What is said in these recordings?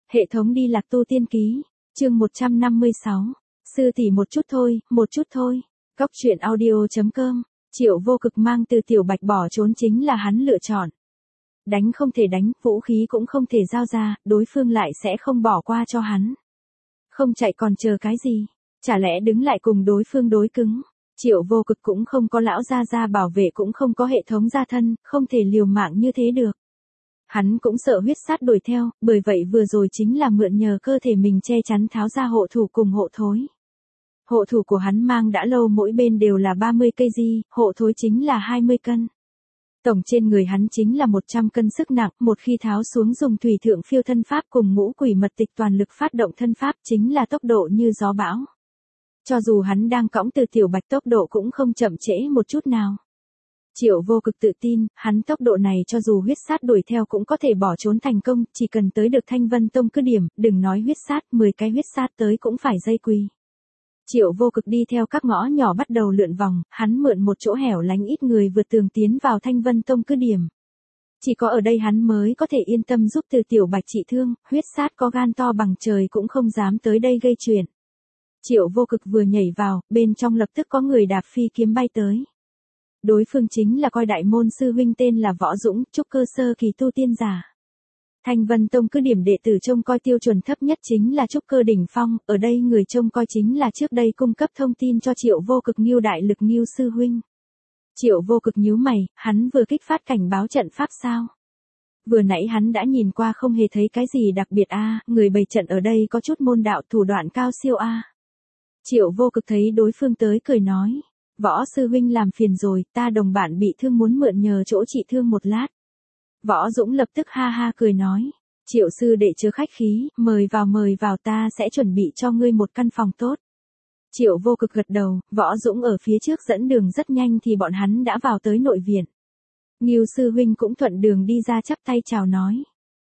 Hệ thống đi lạc tu tiên ký, chương 156. Sư tỷ một chút thôi. Cóc truyện audio.com. Triệu Vô Cực mang Từ Tiểu Bạch bỏ trốn chính là hắn lựa chọn. Đánh không thể đánh, vũ khí cũng không thể giao ra, đối phương lại sẽ không bỏ qua cho hắn. Không chạy còn chờ cái gì? Chả lẽ đứng lại cùng đối phương đối cứng? Triệu Vô Cực cũng không có lão gia bảo vệ, cũng không có hệ thống gia thân, không thể liều mạng như thế được. Hắn cũng sợ huyết sát đuổi theo, bởi vậy vừa rồi chính là mượn nhờ cơ thể mình che chắn tháo ra hộ thủ cùng hộ thối. Hộ thủ của hắn mang đã lâu, mỗi bên đều là 30 cây di, hộ thối chính là 20 cân. Tổng trên người hắn chính là 100 cân sức nặng, một khi tháo xuống dùng thủy thượng phiêu thân pháp cùng ngũ quỷ mật tịch toàn lực phát động thân pháp chính là tốc độ như gió bão. Cho dù hắn đang cõng Từ Tiểu Bạch tốc độ cũng không chậm trễ một chút nào. Triệu Vô Cực tự tin, hắn tốc độ này cho dù huyết sát đuổi theo cũng có thể bỏ trốn thành công, chỉ cần tới được Thanh Vân Tông cứ điểm, đừng nói huyết sát, 10 cái huyết sát tới cũng phải dây quỳ. Triệu Vô Cực đi theo các ngõ nhỏ bắt đầu lượn vòng, hắn mượn một chỗ hẻo lánh ít người vượt tường tiến vào Thanh Vân Tông cứ điểm. Chỉ có ở đây hắn mới có thể yên tâm giúp Từ Tiểu Bạch trị thương, huyết sát có gan to bằng trời cũng không dám tới đây gây chuyện. Triệu Vô Cực vừa nhảy vào, bên trong lập tức có người đạp phi kiếm bay tới. Đối phương chính là Coi Đại môn sư huynh tên là Võ Dũng, trúc cơ sơ kỳ tu tiên giả. Thanh Vân Tông cứ điểm đệ tử trông coi tiêu chuẩn thấp nhất chính là trúc cơ đỉnh phong, ở đây người trông coi chính là trước đây cung cấp thông tin cho Triệu Vô Cực Ngưu đại lực Ngưu sư huynh. Triệu Vô Cực nhíu mày, hắn vừa kích phát cảnh báo trận pháp sao? Vừa nãy hắn đã nhìn qua không hề thấy cái gì đặc biệt a, người bày trận ở đây có chút môn đạo thủ đoạn cao siêu a. Triệu Vô Cực thấy đối phương tới cười nói, Võ sư huynh làm phiền rồi, ta đồng bạn bị thương muốn mượn nhờ chỗ trị thương một lát. Võ Dũng lập tức ha ha cười nói, Triệu sư đệ chớ khách khí, mời vào, ta sẽ chuẩn bị cho ngươi một căn phòng tốt. Triệu Vô Cực gật đầu, Võ Dũng ở phía trước dẫn đường rất nhanh thì bọn hắn đã vào tới nội viện. Ngưu sư huynh cũng thuận đường đi ra chắp tay chào nói.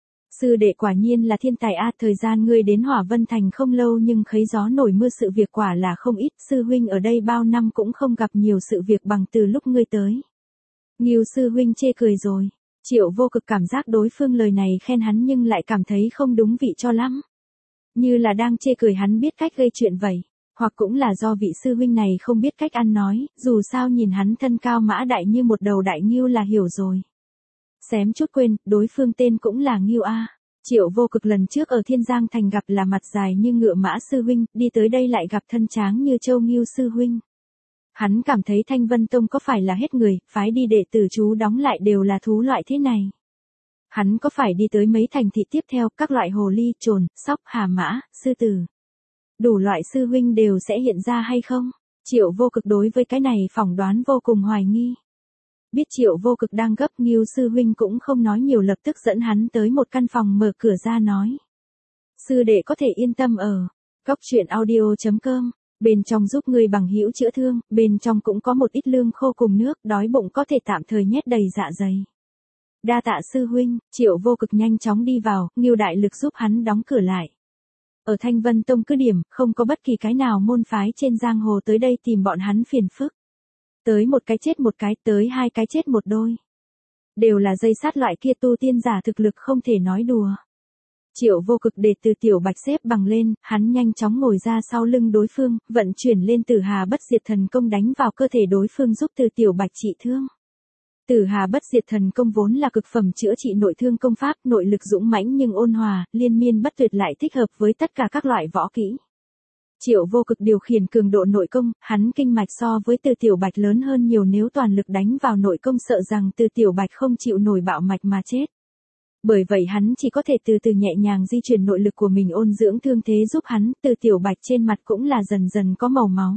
Sư đệ quả nhiên là thiên tài a, thời gian ngươi đến Hỏa Vân Thành không lâu nhưng khấy gió nổi mưa sự việc quả là không ít, sư huynh ở đây bao năm cũng không gặp nhiều sự việc bằng từ lúc ngươi tới. Ngưu sư huynh chê cười rồi. Triệu Vô Cực cảm giác đối phương lời này khen hắn nhưng lại cảm thấy không đúng vị cho lắm. Như là đang chê cười hắn biết cách gây chuyện vậy, hoặc cũng là do vị sư huynh này không biết cách ăn nói, dù sao nhìn hắn thân cao mã đại như một đầu đại ngưu là hiểu rồi. Xém chút quên, đối phương tên cũng là Ngưu a. Triệu Vô Cực lần trước ở Thiên Giang Thành gặp là mặt dài như ngựa mã sư huynh, đi tới đây lại gặp thân tráng như châu Ngưu sư huynh. Hắn cảm thấy Thanh Vân Tông có phải là hết người, phái đi đệ tử chú đóng lại đều là thú loại thế này. Hắn có phải đi tới mấy thành thị tiếp theo, các loại hồ ly, trồn, sóc, hà mã, sư tử. Đủ loại sư huynh đều sẽ hiện ra hay không? Triệu Vô Cực đối với cái này phỏng đoán vô cùng hoài nghi. Biết Triệu Vô Cực đang gấp, Ngưu sư huynh cũng không nói nhiều, lập tức dẫn hắn tới một căn phòng, mở cửa ra nói. Sư đệ có thể yên tâm ở. Cóc truyện audio.com. Bên trong giúp người bằng hữu chữa thương, bên trong cũng có một ít lương khô cùng nước, đói bụng có thể tạm thời nhét đầy dạ dày. Đa tạ sư huynh. Triệu Vô Cực nhanh chóng đi vào, Ngưu đại lực giúp hắn đóng cửa lại. Ở Thanh Vân Tông cứ điểm, không có bất kỳ cái nào môn phái trên giang hồ tới đây tìm bọn hắn phiền phức. Tới một cái chết một cái, tới hai cái chết một đôi. Đều là dây sát loại kia, tu tiên giả thực lực không thể nói đùa. Triệu Vô Cực để Từ Tiểu Bạch xếp bằng lên, hắn nhanh chóng ngồi ra sau lưng đối phương, vận chuyển lên Tử Hà Bất Diệt Thần Công đánh vào cơ thể đối phương giúp Từ Tiểu Bạch trị thương. Tử Hà Bất Diệt Thần Công vốn là cực phẩm chữa trị nội thương công pháp, nội lực dũng mãnh nhưng ôn hòa, liên miên bất tuyệt, lại thích hợp với tất cả các loại võ kỹ. Triệu Vô Cực điều khiển cường độ nội công, hắn kinh mạch so với Từ Tiểu Bạch lớn hơn nhiều, nếu toàn lực đánh vào nội công sợ rằng Từ Tiểu Bạch không chịu nổi bạo mạch mà chết. Bởi vậy hắn chỉ có thể từ từ nhẹ nhàng di chuyển nội lực của mình ôn dưỡng thương thế giúp hắn, Từ Tiểu Bạch trên mặt cũng là dần dần có màu máu.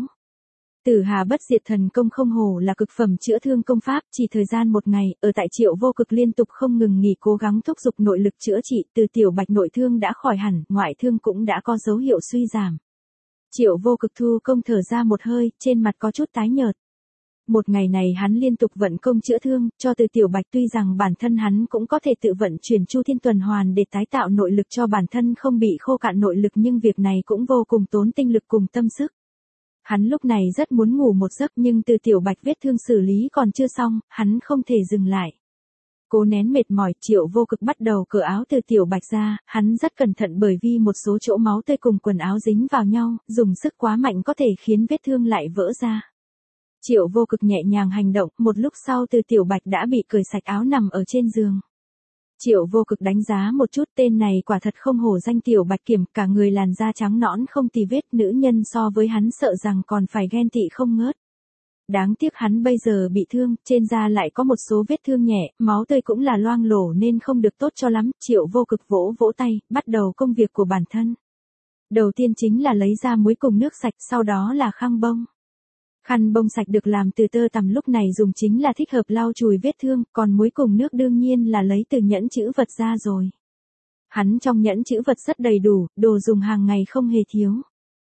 Tử Hà Bất Diệt Thần Công không hổ là cực phẩm chữa thương công pháp, chỉ thời gian một ngày, ở tại Triệu Vô Cực liên tục không ngừng nghỉ cố gắng thúc giục nội lực chữa trị, Từ Tiểu Bạch nội thương đã khỏi hẳn, ngoại thương cũng đã có dấu hiệu suy giảm. Triệu Vô Cực thu công thở ra một hơi, trên mặt có chút tái nhợt. Một ngày này hắn liên tục vận công chữa thương, cho Từ Tiểu Bạch, tuy rằng bản thân hắn cũng có thể tự vận chuyển Chu Thiên Tuần Hoàn để tái tạo nội lực cho bản thân không bị khô cạn nội lực, nhưng việc này cũng vô cùng tốn tinh lực cùng tâm sức. Hắn lúc này rất muốn ngủ một giấc nhưng Từ Tiểu Bạch vết thương xử lý còn chưa xong, hắn không thể dừng lại. Cố nén mệt mỏi, Triệu Vô Cực bắt đầu cởi áo từ Tiểu Bạch ra, hắn rất cẩn thận bởi vì một số chỗ máu tươi cùng quần áo dính vào nhau, dùng sức quá mạnh có thể khiến vết thương lại vỡ ra. Triệu Vô Cực nhẹ nhàng hành động, một lúc sau từ Tiểu Bạch đã bị cởi sạch áo nằm ở trên giường. Triệu Vô Cực đánh giá một chút, tên này quả thật không hổ danh Tiểu Bạch Kiểm, cả người làn da trắng nõn không tì vết, nữ nhân so với hắn sợ rằng còn phải ghen tị không ngớt. Đáng tiếc hắn bây giờ bị thương, trên da lại có một số vết thương nhẹ, máu tươi cũng là loang lổ nên không được tốt cho lắm. Triệu Vô Cực vỗ vỗ tay, bắt đầu công việc của bản thân. Đầu tiên chính là lấy ra muối cùng nước sạch, sau đó là khăn bông. Khăn bông sạch được làm từ tơ tằm, lúc này dùng chính là thích hợp lau chùi vết thương, còn muối cùng nước đương nhiên là lấy từ nhẫn trữ vật ra rồi. Hắn trong nhẫn trữ vật rất đầy đủ, đồ dùng hàng ngày không hề thiếu.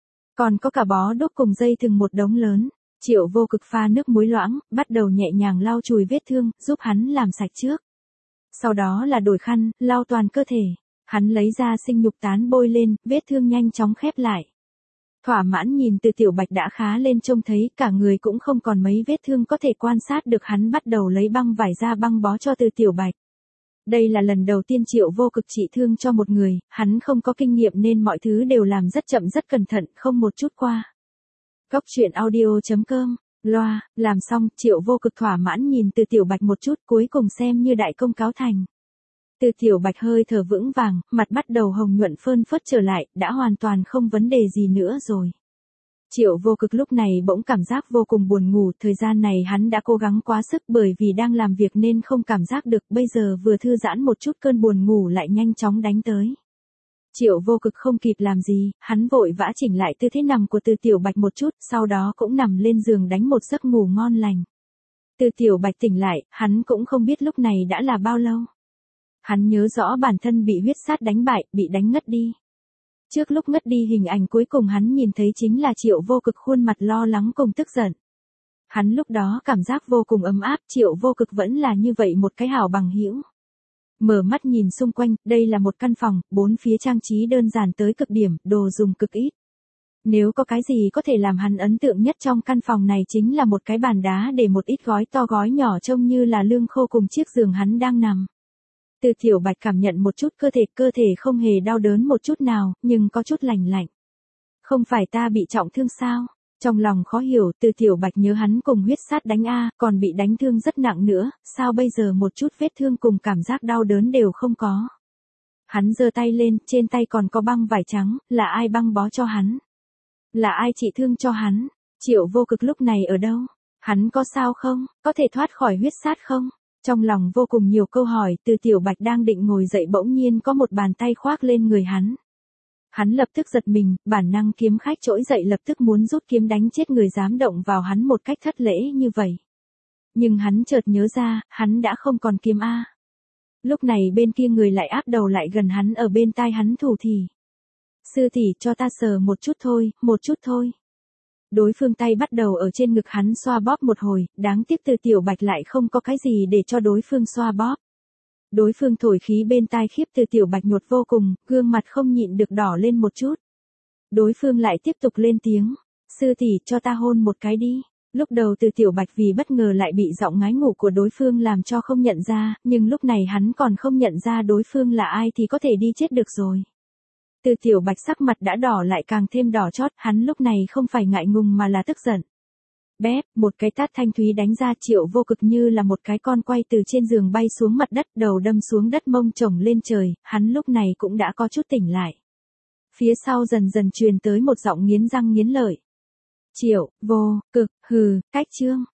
Còn có cả bó đốt cùng dây thừng một đống lớn. Triệu Vô Cực pha nước muối loãng, bắt đầu nhẹ nhàng lau chùi vết thương, giúp hắn làm sạch trước. Sau đó là đổi khăn, lau toàn cơ thể. Hắn lấy ra sinh nhục tán bôi lên, vết thương nhanh chóng khép lại. Thỏa mãn nhìn từ Tiểu Bạch đã khá lên, trông thấy cả người cũng không còn mấy vết thương có thể quan sát được, hắn bắt đầu lấy băng vải ra băng bó cho từ Tiểu Bạch. Đây là lần đầu tiên Triệu Vô Cực trị thương cho một người, hắn không có kinh nghiệm nên mọi thứ đều làm rất chậm rất cẩn thận, không một chút qua. Góc truyện audio.com, loa, làm xong, Triệu Vô Cực thỏa mãn nhìn từ Tiểu Bạch một chút, cuối cùng xem như đại công cáo thành. Từ Tiểu Bạch hơi thở vững vàng, mặt bắt đầu hồng nhuận phơn phớt trở lại, đã hoàn toàn không vấn đề gì nữa rồi. Triệu Vô Cực lúc này bỗng cảm giác vô cùng buồn ngủ, thời gian này hắn đã cố gắng quá sức bởi vì đang làm việc nên không cảm giác được, bây giờ vừa thư giãn một chút cơn buồn ngủ lại nhanh chóng đánh tới. Triệu Vô Cực không kịp làm gì, hắn vội vã chỉnh lại tư thế nằm của Từ Tiểu Bạch một chút, sau đó cũng nằm lên giường đánh một giấc ngủ ngon lành. Từ Tiểu Bạch tỉnh lại, hắn cũng không biết lúc này đã là bao lâu. Hắn nhớ rõ bản thân bị huyết sát đánh bại, bị đánh ngất đi. Trước lúc ngất đi, hình ảnh cuối cùng hắn nhìn thấy chính là Triệu Vô Cực khuôn mặt lo lắng cùng tức giận. Hắn lúc đó cảm giác vô cùng ấm áp, Triệu Vô Cực vẫn là như vậy một cái hảo bằng hữu. Mở mắt nhìn xung quanh, đây là một căn phòng, bốn phía trang trí đơn giản tới cực điểm, đồ dùng cực ít. Nếu có cái gì có thể làm hắn ấn tượng nhất trong căn phòng này chính là một cái bàn đá để một ít gói to gói nhỏ trông như là lương khô cùng chiếc giường hắn đang nằm. Từ Tiểu Bạch cảm nhận một chút cơ thể không hề đau đớn một chút nào, nhưng có chút lạnh lạnh. Không phải ta bị trọng thương sao? Trong lòng khó hiểu, Từ Tiểu Bạch nhớ hắn cùng huyết sát đánh còn bị đánh thương rất nặng nữa, sao bây giờ một chút vết thương cùng cảm giác đau đớn đều không có. Hắn giơ tay lên, trên tay còn có băng vải trắng, là ai băng bó cho hắn? Là ai trị thương cho hắn? Triệu Vô Cực lúc này ở đâu? Hắn có sao không? Có thể thoát khỏi huyết sát không? Trong lòng vô cùng nhiều câu hỏi, Từ Tiểu Bạch đang định ngồi dậy bỗng nhiên có một bàn tay khoác lên người hắn. Hắn lập tức giật mình, bản năng kiếm khách trỗi dậy lập tức muốn rút kiếm đánh chết người dám động vào hắn một cách thất lễ như vậy. Nhưng hắn chợt nhớ ra, hắn đã không còn kiếm Lúc này bên kia người lại áp đầu lại gần hắn, ở bên tai hắn thủ thỉ. Sư tỷ, cho ta sờ một chút thôi, một chút thôi. Đối phương tay bắt đầu ở trên ngực hắn xoa bóp một hồi, đáng tiếc Từ Tiểu Bạch lại không có cái gì để cho đối phương xoa bóp. Đối phương thổi khí bên tai khiếp Từ Tiểu Bạch nhột vô cùng, gương mặt không nhịn được đỏ lên một chút. Đối phương lại tiếp tục lên tiếng, sư tỷ, cho ta hôn một cái đi. Lúc đầu Từ Tiểu Bạch vì bất ngờ lại bị giọng ngái ngủ của đối phương làm cho không nhận ra, nhưng lúc này hắn còn không nhận ra đối phương là ai thì có thể đi chết được rồi. Từ Tiểu Bạch sắc mặt đã đỏ lại càng thêm đỏ chót, hắn lúc này không phải ngại ngùng mà là tức giận. Bép, một cái tát thanh thúy đánh ra, Triệu Vô Cực như là một cái con quay từ trên giường bay xuống mặt đất, đầu đâm xuống đất, mông chồng lên trời, hắn lúc này cũng đã có chút tỉnh lại. Phía sau dần dần truyền tới một giọng nghiến răng nghiến lợi. Triệu Vô Cực, hừ, cách trương.